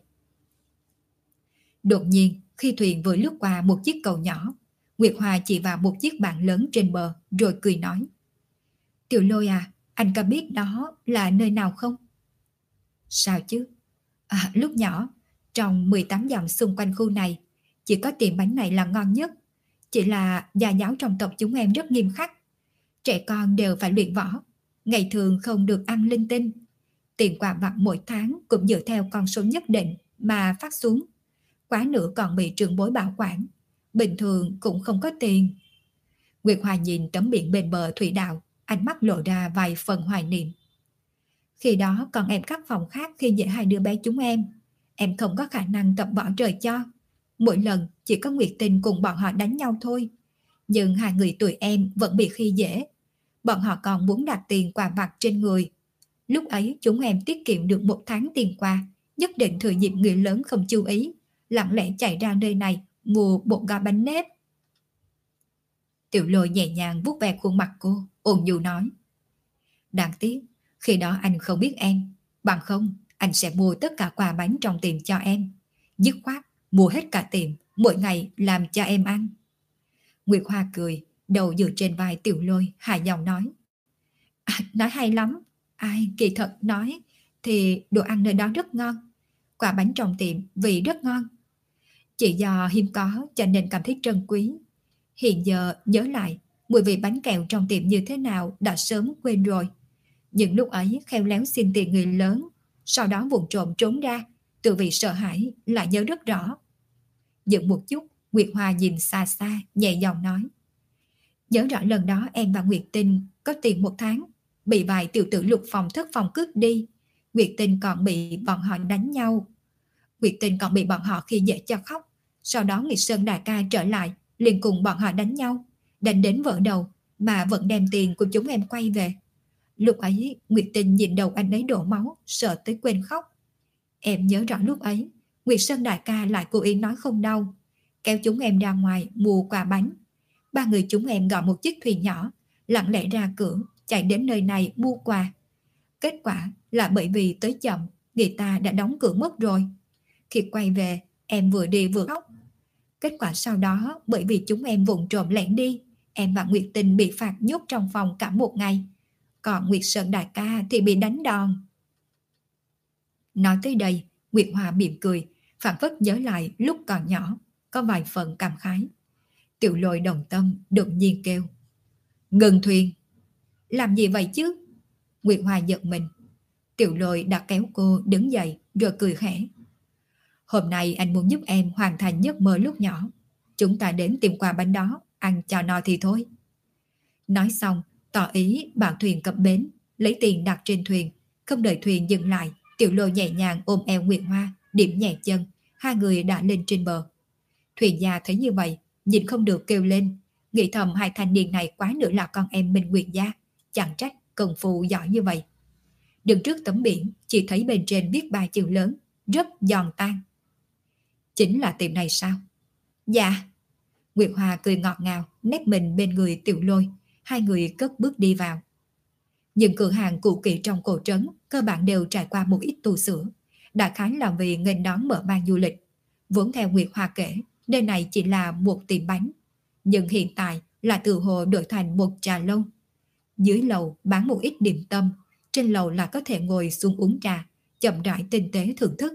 Đột nhiên, khi thuyền vừa lướt qua một chiếc cầu nhỏ, Nguyệt Hoa chỉ vào một chiếc bàn lớn trên bờ rồi cười nói. Tiểu Lôi à, anh có biết đó là nơi nào không? Sao chứ? Lúc nhỏ, trong 18 dặm xung quanh khu này, chỉ có tiệm bánh này là ngon nhất. Chỉ là gia giáo trong tộc chúng em rất nghiêm khắc. Trẻ con đều phải luyện võ, ngày thường không được ăn linh tinh. Tiền quà vặt mỗi tháng cũng dựa theo con số nhất định mà phát xuống. Quá nữa còn bị trưởng bối bảo quản. Bình thường cũng không có tiền. Nguyệt Hoa nhìn tấm biển bên bờ thủy đạo, ánh mắt lộ ra vài phần hoài niệm. Khi đó còn em các phòng khác khi dễ hai đứa bé chúng em không có khả năng tập võ trời cho. Mỗi lần chỉ có Nguyệt Tình cùng bọn họ đánh nhau thôi. Nhưng hai người tụi em vẫn bị khi dễ. Bọn họ còn muốn đặt tiền quà vặt trên người. Lúc ấy chúng em tiết kiệm được 1 tháng tiền quà, nhất định thừa dịp người lớn không chú ý, lặng lẽ chạy ra nơi này mua bột gà bánh nếp. Tiểu Lôi nhẹ nhàng vuốt ve khuôn mặt cô, ôn nhu nói. Đáng tiếc, khi đó anh không biết em, bằng không anh sẽ mua tất cả quà bánh trong tiệm cho em. Dứt khoát, mua hết cả tiệm, mỗi ngày làm cho em ăn. Nguyệt Hoa cười, đầu dựa trên vai Tiểu Lôi, hài giọng nói. Nói hay lắm, ai kỳ thật nói thì đồ ăn nơi đó rất ngon. Quả bánh trong tiệm vị rất ngon. Chỉ do hiếm có cho nên cảm thấy trân quý. Hiện giờ nhớ lại, mùi vị bánh kẹo trong tiệm như thế nào đã sớm quên rồi. Nhưng lúc ấy khéo léo xin tiền người lớn, sau đó vụng trộm trốn ra, tự vì sợ hãi lại nhớ rất rõ. Dừng một chút, Nguyệt Hoa nhìn xa xa, nhẹ giọng nói. Nhớ rõ lần đó em và Nguyệt Tinh có tiền 1 tháng, bị vài tiểu tử lục phòng thất phòng cướp đi. Nguyệt Tinh còn bị bọn họ đánh nhau. Nguyệt Tinh còn bị bọn họ khi dễ cho khóc. Sau đó Nguyệt Sơn đại ca trở lại, liền cùng bọn họ đánh nhau, đánh đến vỡ đầu. mà vẫn đem tiền của chúng em quay về. Lúc ấy Nguyệt Tinh nhìn đầu anh ấy đổ máu, sợ tới quên khóc. Em nhớ rõ lúc ấy Nguyệt Sơn đại ca lại cố ý nói không đau, kéo chúng em ra ngoài mua quà bánh. Ba người chúng em gọi một chiếc thuyền nhỏ, lặng lẽ ra cửa chạy đến nơi này mua quà. Kết quả là bởi vì tới chậm, người ta đã đóng cửa mất rồi. Khi quay về, em vừa đi vừa khóc. Kết quả sau đó, bởi vì chúng em vụng trộm lẻn đi, em và Nguyệt Tình bị phạt nhốt trong phòng cả một ngày. Còn Nguyệt Sơn đại ca thì bị đánh đòn. Nói tới đây, Nguyệt Hoa mỉm cười, phảng phất nhớ lại lúc còn nhỏ, có vài phần cảm khái. Tiểu Lôi đồng tâm đột nhiên kêu: ngừng thuyền! Làm gì vậy chứ? Nguyệt Hoa giật mình. Tiểu Lôi đã kéo cô đứng dậy rồi cười khẽ. Hôm nay anh muốn giúp em hoàn thành giấc mơ lúc nhỏ. Chúng ta đến tìm quà bánh đó, ăn cho no thì thôi. Nói xong, tỏ ý bảo thuyền cập bến, lấy tiền đặt trên thuyền. Không đợi thuyền dừng lại, Tiểu Lôi nhẹ nhàng ôm eo Nguyệt Hoa, điểm nhẹ chân, hai người đã lên trên bờ. Thuyền gia thấy như vậy, nhìn không được kêu lên, nghĩ thầm hai thanh niên này quá nữa là con em Minh Nguyệt gia, chẳng trách công phu giỏi như vậy. Đứng trước tấm biển, chỉ thấy bên trên viết ba chữ lớn, rất giòn tan. Chính là tiệm này sao? Dạ. Nguyệt Hoa cười ngọt ngào, nép mình bên người Tiểu Lôi, hai người cất bước đi vào. Những cửa hàng cũ kỹ trong cổ trấn cơ bản đều trải qua một ít tu sửa, đại khái là vì nghênh đón mở mang du lịch. Vốn theo Nguyệt Hoa kể, nơi này chỉ là một tiệm bánh, nhưng hiện tại là từ hồ đổi thành một trà lâu. Dưới lầu bán một ít điểm tâm, trên lầu là có thể ngồi xuống uống trà, chậm rãi tinh tế thưởng thức.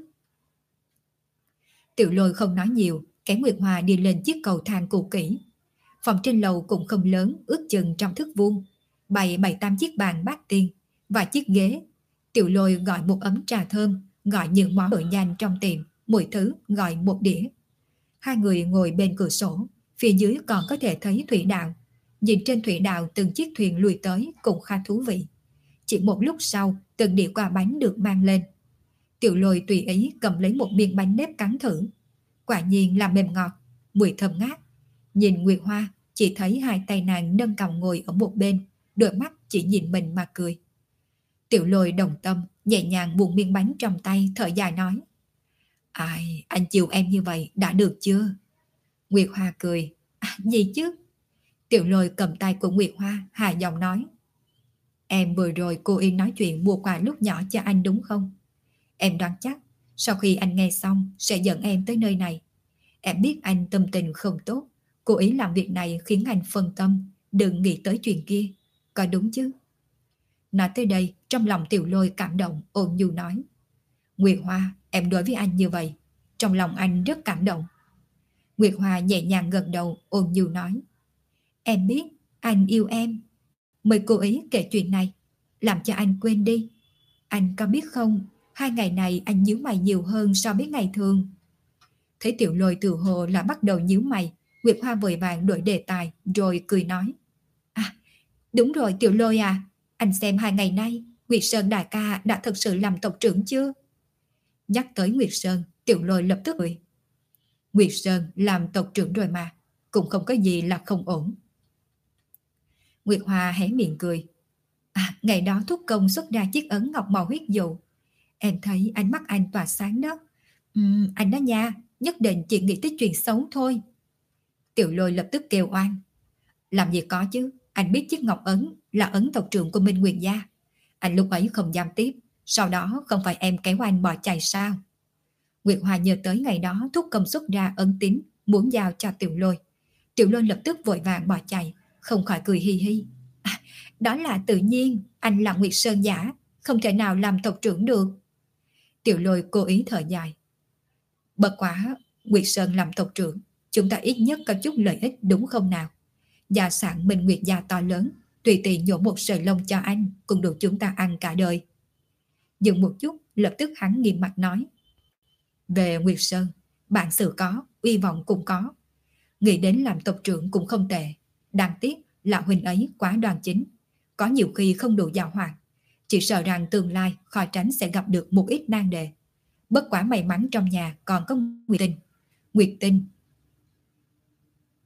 Tiểu Lôi không nói nhiều, kéo Nguyệt Hoa đi lên chiếc cầu thang cũ kỹ. Phòng trên lầu cũng không lớn, ước chừng trong thước vuông, bày 7-8 chiếc bàn bát tiên, vài chiếc ghế. Tiểu Lôi gọi một ấm trà thơm, gọi những món đồ nhanh trong tiệm, mỗi thứ gọi một đĩa. Hai người ngồi bên cửa sổ, phía dưới còn có thể thấy thủy đạo. Nhìn trên thủy đạo từng chiếc thuyền lùi tới cũng khá thú vị. Chỉ một lúc sau, từng đĩa quà bánh được mang lên. Tiểu Lôi tùy ý cầm lấy một miếng bánh nếp cắn thử. Quả nhiên là mềm ngọt, mùi thơm ngát. Nhìn Nguyệt Hoa, chỉ thấy hai tay nàng nâng cằm ngồi ở một bên, đôi mắt chỉ nhìn mình mà cười. Tiểu Lôi đồng tâm, nhẹ nhàng buông miếng bánh trong tay, thở dài nói: Ai, anh chiều em như vậy đã được chưa? Nguyệt Hoa cười: Gì chứ? Tiểu Lôi cầm tay của Nguyệt Hoa, hà giọng nói: Em vừa rồi cô ý nói chuyện mua quà lúc nhỏ cho anh đúng không? Em đoán chắc sau khi anh nghe xong sẽ dẫn em tới nơi này. Em biết anh tâm tình không tốt, cố ý làm việc này khiến anh phân tâm, đừng nghĩ tới chuyện kia, có đúng chứ? Nói tới đây, trong lòng Tiểu Lôi cảm động, ôn nhu nói: Nguyệt Hoa, em đối với anh như vậy, trong lòng anh rất cảm động. Nguyệt Hoa nhẹ nhàng gật đầu, ôn nhu nói: Em biết anh yêu em, mới cố ý kể chuyện này, làm cho anh quên đi. Anh có biết không, 2 ngày này anh nhíu mày nhiều hơn so với ngày thường. Thấy Tiểu Lôi từ hồ là bắt đầu nhíu mày, Nguyệt Hoa vội vàng đổi đề tài rồi cười nói: Đúng rồi Tiểu Lôi à, anh xem 2 ngày nay Nguyệt Sơn đại ca đã thực sự làm tộc trưởng chưa? Nhắc tới Nguyệt Sơn, Tiểu Lôi lập tức cười: Nguyệt Sơn làm tộc trưởng rồi mà, cũng không có gì là không ổn. Nguyệt Hoa hé miệng cười: Ngày đó thúc công xuất ra chiếc ấn ngọc màu huyết dụ, em thấy ánh mắt anh tỏa sáng đó. Anh đó nha, nhất định chỉ nghĩ tới chuyện xấu thôi. Tiểu Lôi lập tức kêu oan: Làm gì có chứ, anh biết chiếc ngọc ấn là ấn tộc trưởng của Minh Nguyệt gia. Anh lúc ấy không dám tiếp, sau đó không phải em kéo anh bỏ chạy sao? Nguyệt Hoa nhớ tới ngày đó thúc công xuất ra ấn tín, muốn giao cho Tiểu Lôi. Tiểu Lôi lập tức vội vàng bỏ chạy, không khỏi cười hi hi: Đó là tự nhiên, anh là Nguyệt Sơn giả, không thể nào làm tộc trưởng được. Tiểu Lôi cố ý thở dài: Bất quá, Nguyệt Sơn làm tộc trưởng, chúng ta ít nhất có chút lợi ích đúng không nào? Gia sản Minh Nguyệt gia to lớn, tùy tiện nhổ một sợi lông cho anh cũng đủ chúng ta ăn cả đời. Dừng một chút, lập tức hắn nghiêm mặt nói: Về Nguyệt Sơn, bản sự có, uy vọng cũng có. Nghĩ đến làm tộc trưởng cũng không tệ. Đáng tiếc là huynh ấy quá đoan chính, có nhiều khi không đủ giàu hoạt. Chỉ sợ rằng tương lai khó tránh sẽ gặp được một ít nan đề. Bất quá may mắn trong nhà còn có Nguyệt Tinh.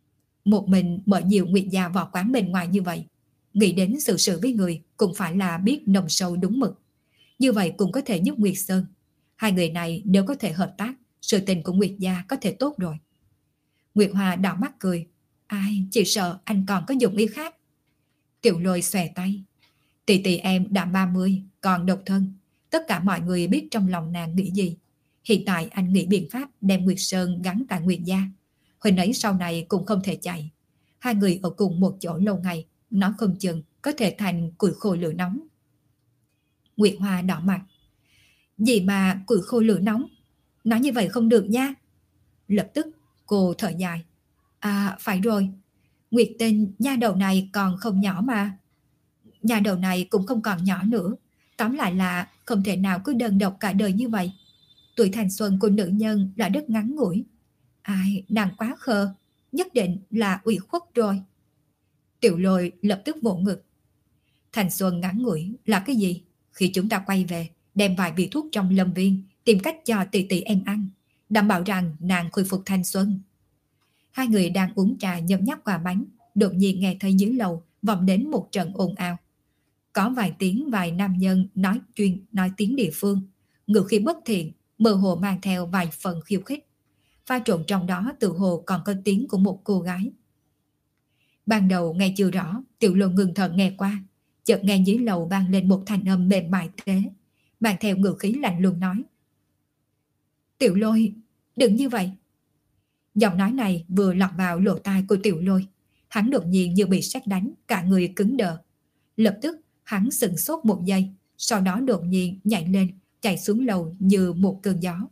một mình mở nhiều Nguyệt gia võ quán bên ngoài như vậy, nghĩ đến sự với người cũng phải là biết nồng sâu đúng mực. Như vậy cũng có thể giúp Nguyệt Sơn. Hai người này nếu có thể hợp tác, sự tình của Nguyệt gia có thể tốt rồi. Nguyệt Hoa đảo mắt cười. Ai, chỉ sợ anh còn có dụng ý khác. Tiểu Lôi xòe tay. Tỷ tỷ em đã 30, còn độc thân. Tất cả mọi người biết trong lòng nàng nghĩ gì. Hiện tại anh nghĩ biện pháp đem Nguyệt Sơn gắn tại Nguyệt gia. Huynh ấy sau này cũng không thể chạy. Hai người ở cùng một chỗ lâu ngày, nó không chừng có thể thành củi khô lửa nóng. Nguyệt Hoa đỏ mặt. Gì mà củi khô lửa nóng? Nói như vậy không được nha. Lập tức cô thở dài. À phải rồi, Nguyệt Tinh nha đầu này còn không nhỏ mà. Nha đầu này cũng không còn nhỏ nữa. Tóm lại là không thể nào cứ đơn độc cả đời như vậy. Tuổi thanh xuân của nữ nhân là rất ngắn ngủi. Ai, nàng quá khờ, nhất định là ủy khuất rồi. Tiểu Lôi lập tức vỗ ngực. Thanh xuân ngắn ngủi là cái gì? Khi chúng ta quay về, đem vài vị thuốc trong lâm viên, tìm cách cho tỷ tỷ em ăn, đảm bảo rằng nàng khôi phục thanh xuân. Hai người đang uống trà nhấm nháp quả bánh, đột nhiên nghe thấy dưới lầu vọng đến một trận ồn ào. Có vài nam nhân nói tiếng địa phương, ngữ khí bất thiện, mơ hồ mang theo vài phần khiêu khích. Pha trộn trong đó tự hồ còn có tiếng của một cô gái. Ban đầu nghe chưa rõ, Tiểu Lôi ngừng thở nghe qua, chợt nghe dưới lầu vang lên một thanh âm mềm mại tế, mang theo ngữ khí lạnh lùng nói. Tiểu Lôi, đừng như vậy. Giọng nói này vừa lọt vào lỗ tai của Tiểu Lôi, hắn đột nhiên như bị sét đánh, cả người cứng đờ. Lập tức hắn sững sốt một giây, sau đó đột nhiên nhảy lên, chạy xuống lầu như một cơn gió.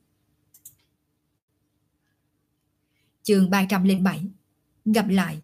Chương 307. Gặp lại.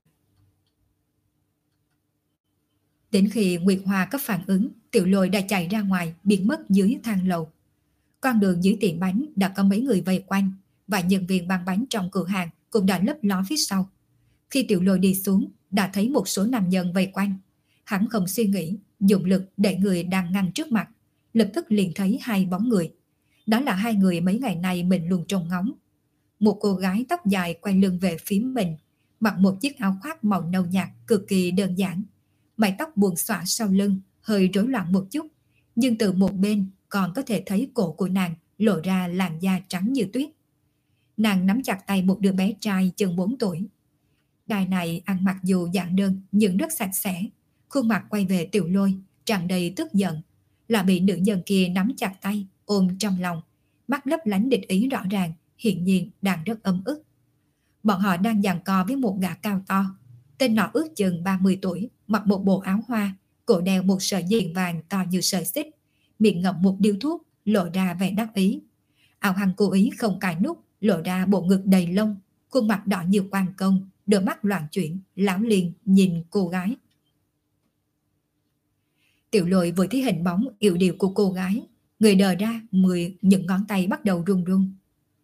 Đến khi Nguyệt Hoa có phản ứng, Tiểu Lôi đã chạy ra ngoài, biến mất dưới thang lầu. Con đường dưới tiệm bánh đã có mấy người vây quanh, và nhân viên bán bánh trong cửa hàng cũng đã lấp ló phía sau. Khi Tiểu Lôi đi xuống, đã thấy một số nam nhân vây quanh. Hắn không suy nghĩ, dùng lực đẩy người đang ngăn trước mặt, lập tức liền thấy hai bóng người. Đó là hai người mấy ngày nay mình luôn trông ngóng. Một cô gái tóc dài quay lưng về phía mình, mặc một chiếc áo khoác màu nâu nhạt cực kỳ đơn giản. Mái tóc buông xõa sau lưng, hơi rối loạn một chút, nhưng từ một bên còn có thể thấy cổ của nàng lộ ra làn da trắng như tuyết. Nàng nắm chặt tay một đứa bé trai chừng 4 tuổi. Đài này ăn mặc dù dạng đơn nhưng rất sạch sẽ, khuôn mặt quay về Tiểu Lôi, tràn đầy tức giận, là bị nữ nhân kia nắm chặt tay, ôm trong lòng, mắt lấp lánh địch ý rõ ràng, hiển nhiên đang rất ấm ức. Bọn họ đang giằng co với một gã cao to. Tên nọ ước chừng 30 tuổi, mặc một bộ áo hoa, cổ đeo một sợi dây vàng to như sợi xích, miệng ngậm một điếu thuốc, lộ ra vẻ đắc ý. Áo hằng cố ý không cài nút, lộ ra bộ ngực đầy lông, khuôn mặt đỏ như quan công, đôi mắt loạn chuyển, láo liền nhìn cô gái. Tiểu Lôi vừa thấy hình bóng yểu điệu của cô gái, người đờ ra, những ngón tay bắt đầu run run.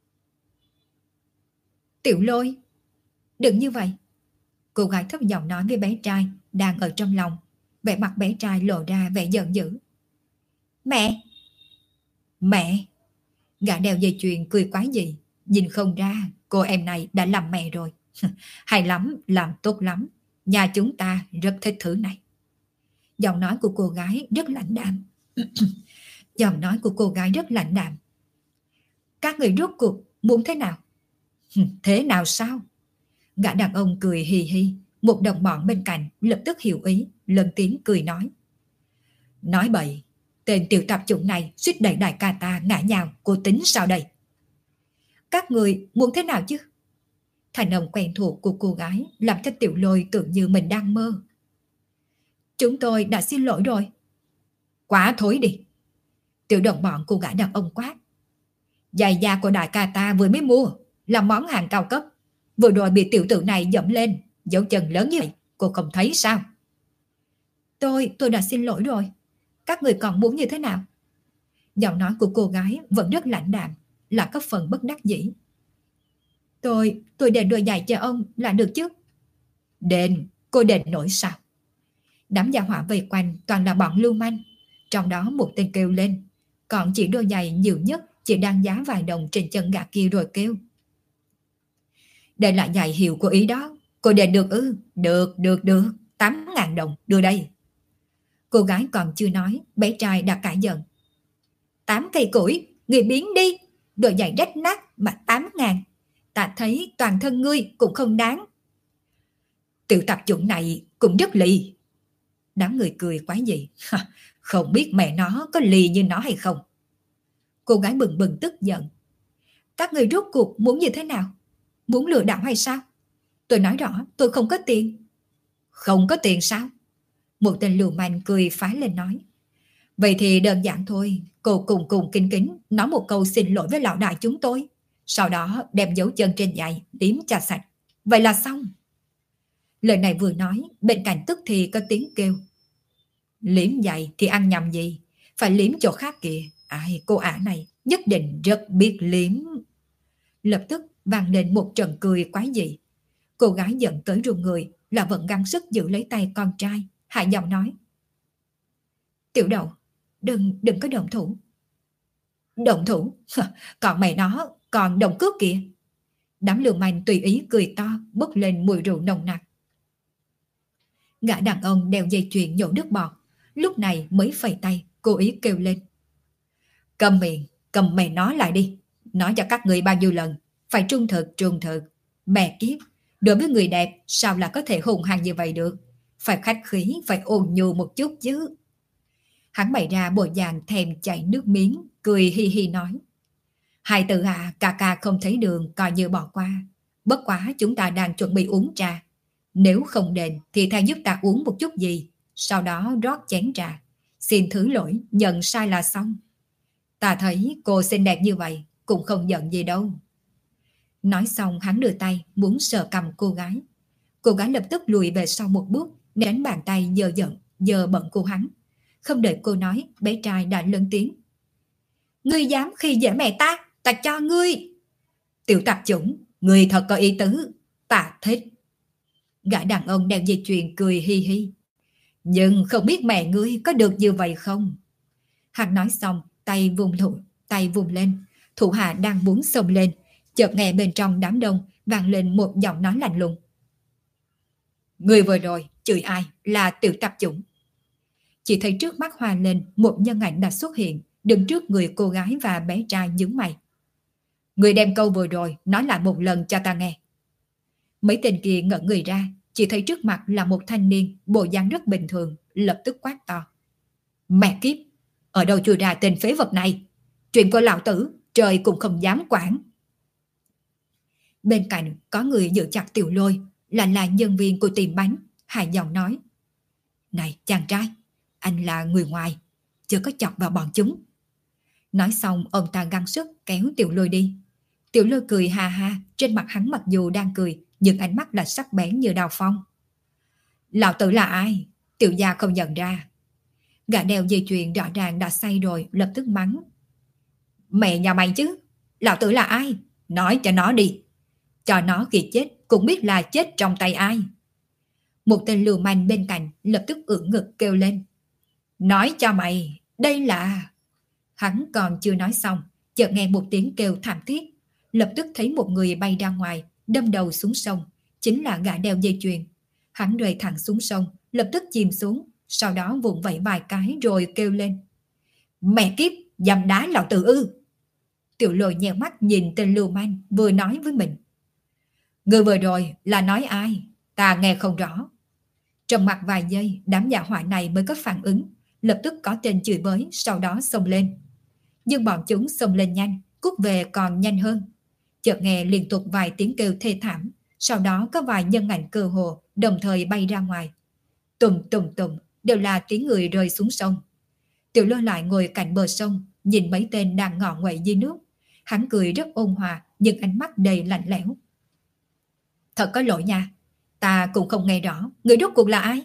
Tiểu Lôi, đừng như vậy. Cô gái thấp giọng nói với bé trai đang ở trong lòng, vẻ mặt bé trai lộ ra vẻ giận dữ. Mẹ! Mẹ! Gã đeo dây chuyền cười quái dị, nhìn không ra cô em này đã làm mẹ rồi. Hay lắm, làm tốt lắm. Nhà chúng ta rất thích thứ này. Giọng nói của cô gái rất lạnh đạm. Giọng nói của cô gái rất lạnh đạm. Các người rốt cuộc muốn thế nào? Thế nào sao? Gã đàn ông cười hì hì. Một đồng bọn bên cạnh lập tức hiểu ý, lớn tiếng cười nói. Nói bậy, tên tiểu tạp chủng này suýt đẩy đại ca ta ngã nhào, cô tính sao đây? Các người muốn thế nào chứ? Thành âm quen thuộc của cô gái làm cho Tiểu Lôi tưởng như mình đang mơ. Chúng tôi đã xin lỗi rồi. Quá thối đi. Tiểu đồng bọn của gã đàn ông quát. Giày da của đại ca ta vừa mới mua, là món hàng cao cấp. Vừa rồi bị tiểu tử này dẫm lên, dấu chân lớn như vậy, cô không thấy sao? Tôi đã xin lỗi rồi. Các người còn muốn như thế nào? Giọng nói của cô gái vẫn rất lãnh đạm, là có phần bất đắc dĩ. Tôi đền đôi giày cho ông là được chứ? Đền? Cô đền nổi sao? Đám gia hỏa vây quanh toàn là bọn lưu manh. Trong đó một tên kêu lên, còn chỉ đôi giày nhiều nhất chỉ đang giá vài đồng trên chân gã kia rồi kêu. Đây là giày hiệu của Ý đó, Cô đền được ư? Được, 8.000 đồng, đưa đây. Cô gái còn chưa nói, bé trai đã cãi giận. 8 cây củi, người biến đi, đồ giày rách nát mà 8.000. Ta thấy toàn thân ngươi cũng không đáng. Tiểu tạp chủng này cũng rất lì. Đám người cười quái dị. Không biết mẹ nó có lì như nó hay không. Cô gái bừng bừng tức giận. Các người rốt cuộc muốn như thế nào? Muốn lừa đảo hay sao? Tôi nói rõ tôi không có tiền. Không có tiền sao? Một tên lưu manh cười phá lên nói. Vậy thì đơn giản thôi. Cô cùng kính kính nói một câu xin lỗi với lão đại chúng tôi. Sau đó đem dấu chân trên giày liếm cho sạch. Vậy là xong. Lời này vừa nói, bên cạnh tức thì có tiếng kêu. Liếm giày thì ăn nhầm gì? Phải liếm chỗ khác kìa. Ai, cô ả này nhất định rất biết liếm. Lập tức vang lên một trận cười quái dị. Cô gái giận tới run người là vẫn gắng sức giữ lấy tay con trai, hạ giọng nói. Tiểu Đậu, đừng có động thủ. Động thủ? Còn mày nó, còn động cước kìa. Đám lưu manh tùy ý cười to, bốc lên mùi rượu nồng nặc. Gã đàn ông đeo dây chuyền nhổ nước bọt, lúc này mới phẩy tay, cố ý kêu lên. Cầm miệng, cầm mày nó lại đi. Nói cho các người bao nhiêu lần, phải trung thực. Mẹ kiếp, đối với người đẹp sao là có thể hùng hăng như vậy được. Phải khách khí, phải ôn nhu một chút chứ. Hắn bày ra bộ dạng thèm chảy nước miếng, cười hi hi nói. Hai từ hạ, ca không thấy đường coi như bỏ qua. Bất quá chúng ta đang chuẩn bị uống trà. Nếu không đền thì thay giúp ta uống một chút gì, sau đó rót chén trà. Xin thứ lỗi, nhận sai là xong. Ta thấy cô xinh đẹp như vậy, cũng không giận gì đâu. Nói xong hắn đưa tay muốn sờ cầm cô gái. Cô gái lập tức lùi về sau một bước, tránh bàn tay dơ bẩn của hắn. Không đợi cô nói, bé trai đã lớn tiếng. Ngươi dám khi dễ mẹ ta cho ngươi. Tiểu tạp chủng, ngươi thật có ý tứ, ta thích. Gã đàn ông đeo dây chuyền cười hi hi. Nhưng không biết mẹ ngươi có được như vậy không? Hắn nói xong, tay vùng lên. Thủ hạ đang muốn xông lên, chợt nghe bên trong đám đông vang lên một giọng nói lạnh lùng. Người vừa rồi chửi ai là tiểu tạp chủng. Chỉ thấy trước mắt hoa lên một nhân ảnh đã xuất hiện, đứng trước người cô gái và bé trai nhướng mày. Người đem câu vừa rồi nói lại một lần cho ta nghe. Mấy tên kia ngẩn người ra, chỉ thấy trước mặt là một thanh niên bộ dáng rất bình thường, lập tức quát to. Mẹ kiếp, ở đâu chui ra tên phế vật này? Chuyện của lão tử trời cũng không dám quản. Bên cạnh có người giữ chặt Tiểu Lôi, là nhân viên của tiệm bánh, hạ giọng nói. Này chàng trai, anh là người ngoài, chưa có chọc vào bọn chúng. Nói xong ông ta gắng sức kéo Tiểu Lôi đi. Tiểu Lôi cười ha ha, trên mặt hắn mặc dù đang cười, nhưng ánh mắt là sắc bén như đao phong. Lão tử là ai? Tiểu gia không nhận ra. Gã đeo dây chuyền rõ ràng đã say rồi, lập tức mắng. Mẹ nhà mày chứ, lão tử là ai? Nói cho nó đi. Cho nó khi chết cũng biết là chết trong tay ai. Một tên lưu manh bên cạnh lập tức ưỡn ngực kêu lên. Nói cho mày, đây là... Hắn còn chưa nói xong, chợt nghe một tiếng kêu thảm thiết. Lập tức thấy một người bay ra ngoài, đâm đầu xuống sông. Chính là gã đeo dây chuyền. Hắn rơi thẳng xuống sông, lập tức chìm xuống. Sau đó vụng vẫy vài cái rồi kêu lên. Mẹ kiếp, dám đá lão tử ư? Tiểu Lôi nheo mắt nhìn tên lưu manh vừa nói với mình. Người vừa rồi là nói ai? Ta nghe không rõ. Trầm mặc vài giây, đám dạ hỏa này mới có phản ứng. Lập tức có tên chửi bới, sau đó xông lên. Nhưng bọn chúng xông lên nhanh, cút về còn nhanh hơn. Chợt nghe liên tục vài tiếng kêu thê thảm. Sau đó có vài nhân ảnh cơ hồ đồng thời bay ra ngoài. Tùng đều là tiếng người rơi xuống sông. Tiểu Lôi lại ngồi cạnh bờ sông, nhìn mấy tên đang ngọ nguậy dưới nước. Hắn cười rất ôn hòa, nhưng ánh mắt đầy lạnh lẽo. Thật có lỗi nha, ta cũng không nghe rõ, người rốt cuộc là ai?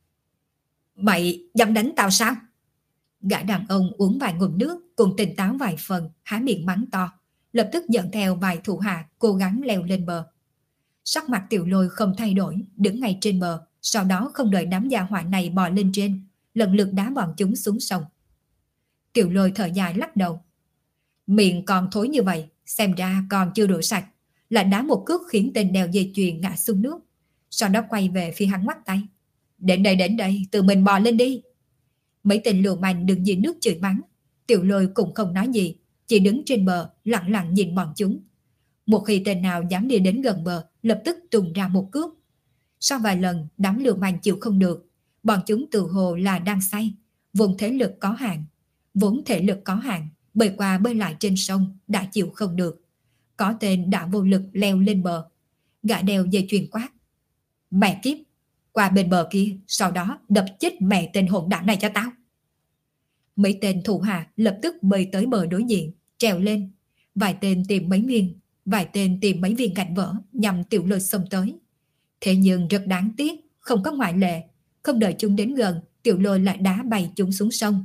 Mày dám đánh tao sao? Gã đàn ông uống vài ngụm nước, cùng tỉnh táo vài phần, há miệng mắng to, lập tức dẫn theo vài thủ hạ cố gắng leo lên bờ. Sắc mặt Tiểu Lôi không thay đổi, đứng ngay trên bờ, sau đó không đợi đám gia hỏa này bò lên trên, lần lượt đá bọn chúng xuống sông. Tiểu Lôi thở dài lắc đầu. Miệng còn thối như vậy, xem ra còn chưa rửa sạch, lại đá một cước khiến tên đeo dây chuyền ngã xuống nước. sau đó quay về phía hắn ngoắt tay. Đến đây, tự mình bò lên đi. Mấy tên lưu manh đứng dưới nước chửi mắng. Tiểu Lôi cũng không nói gì, chỉ đứng trên bờ lặng lặng nhìn bọn chúng. Một khi tên nào dám đi đến gần bờ, lập tức tung ra một cước. Sau vài lần đám lưu manh chịu không được, bọn chúng tự hồ là đang say, vốn thể lực có hạn, bơi qua bơi lại trên sông đã chịu không được. Có tên đã vô lực leo lên bờ. Gã đeo dây chuyền quát: Mẹ kiếp, qua bên bờ kia, sau đó đập chết mẹ tên hỗn đản này cho tao. Mấy tên thủ hạ lập tức bơi tới bờ đối diện, trèo lên. Vài tên tìm mấy viên gạch vỡ nhằm Tiểu Lôi xông tới. Thế nhưng rất đáng tiếc, không có ngoại lệ. Không đợi chúng đến gần, Tiểu Lôi lại đá bay chúng xuống sông.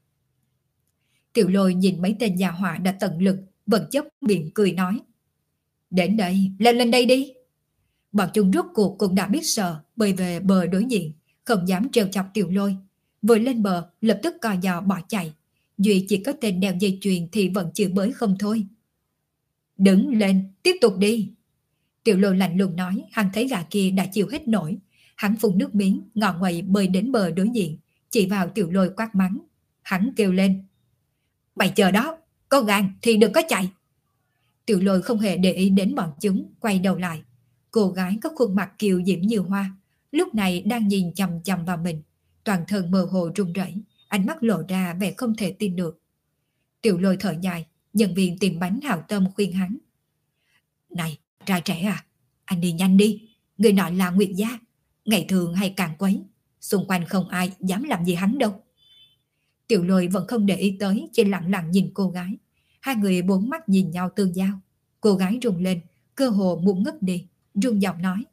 Tiểu Lôi nhìn mấy tên già họa đã tận lực, vẫn chốc miệng cười nói: Đến đây, lên đây đi. Bọn chúng rốt cuộc cũng đã biết sợ, bơi về bờ đối diện, không dám trêu chọc Tiểu Lôi. Vừa lên bờ, lập tức co giò bỏ chạy. Duy chỉ có tên đeo dây chuyền thì vẫn chửi bới không thôi. Đứng lên, tiếp tục đi. Tiểu Lôi lạnh lùng nói, hắn thấy gã kia đã chịu hết nổi. Hắn phun nước miếng, ngọ nguậy bơi đến bờ đối diện, chỉ vào Tiểu Lôi quát mắng. Hắn kêu lên: Mày chờ đó, có gan thì đừng có chạy. Tiểu Lôi không hề để ý đến bọn chúng, quay đầu lại. Cô gái có khuôn mặt kiều diễm như hoa, lúc này đang nhìn chằm chằm vào mình, toàn thân mơ hồ run rẩy, ánh mắt lộ ra vẻ không thể tin được. Tiểu Lôi thở dài, nhân viên tìm bánh hảo tâm khuyên hắn: Này, trai trẻ à, anh đi nhanh đi, người nọ là Nguyệt Gia, ngày thường hay càng quấy, xung quanh không ai dám làm gì hắn đâu. Tiểu Lôi vẫn không để ý tới, chỉ lặng lặng nhìn cô gái. Hai người bốn mắt nhìn nhau tương giao. Cô gái rung lên, cơ hồ muốn ngất đi, run giọng nói: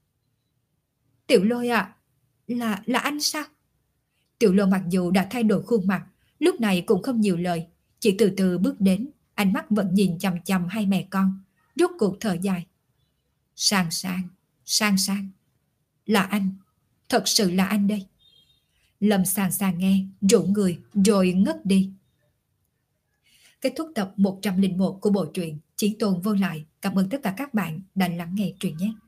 Tiểu Lôi à, là anh sao? Tiểu Lôi mặc dù đã thay đổi khuôn mặt, lúc này cũng không nhiều lời, chỉ từ từ bước đến, ánh mắt vẫn nhìn chằm chằm hai mẹ con, rốt cuộc thở dài. Sang sang, là anh, thật sự là anh đây. Lâm Sang Sang nghe, rụng người rồi ngất đi. Kết thúc tập 101 của bộ truyện Chí Tôn Vô Lại. Cảm ơn tất cả các bạn đã lắng nghe truyện nhé.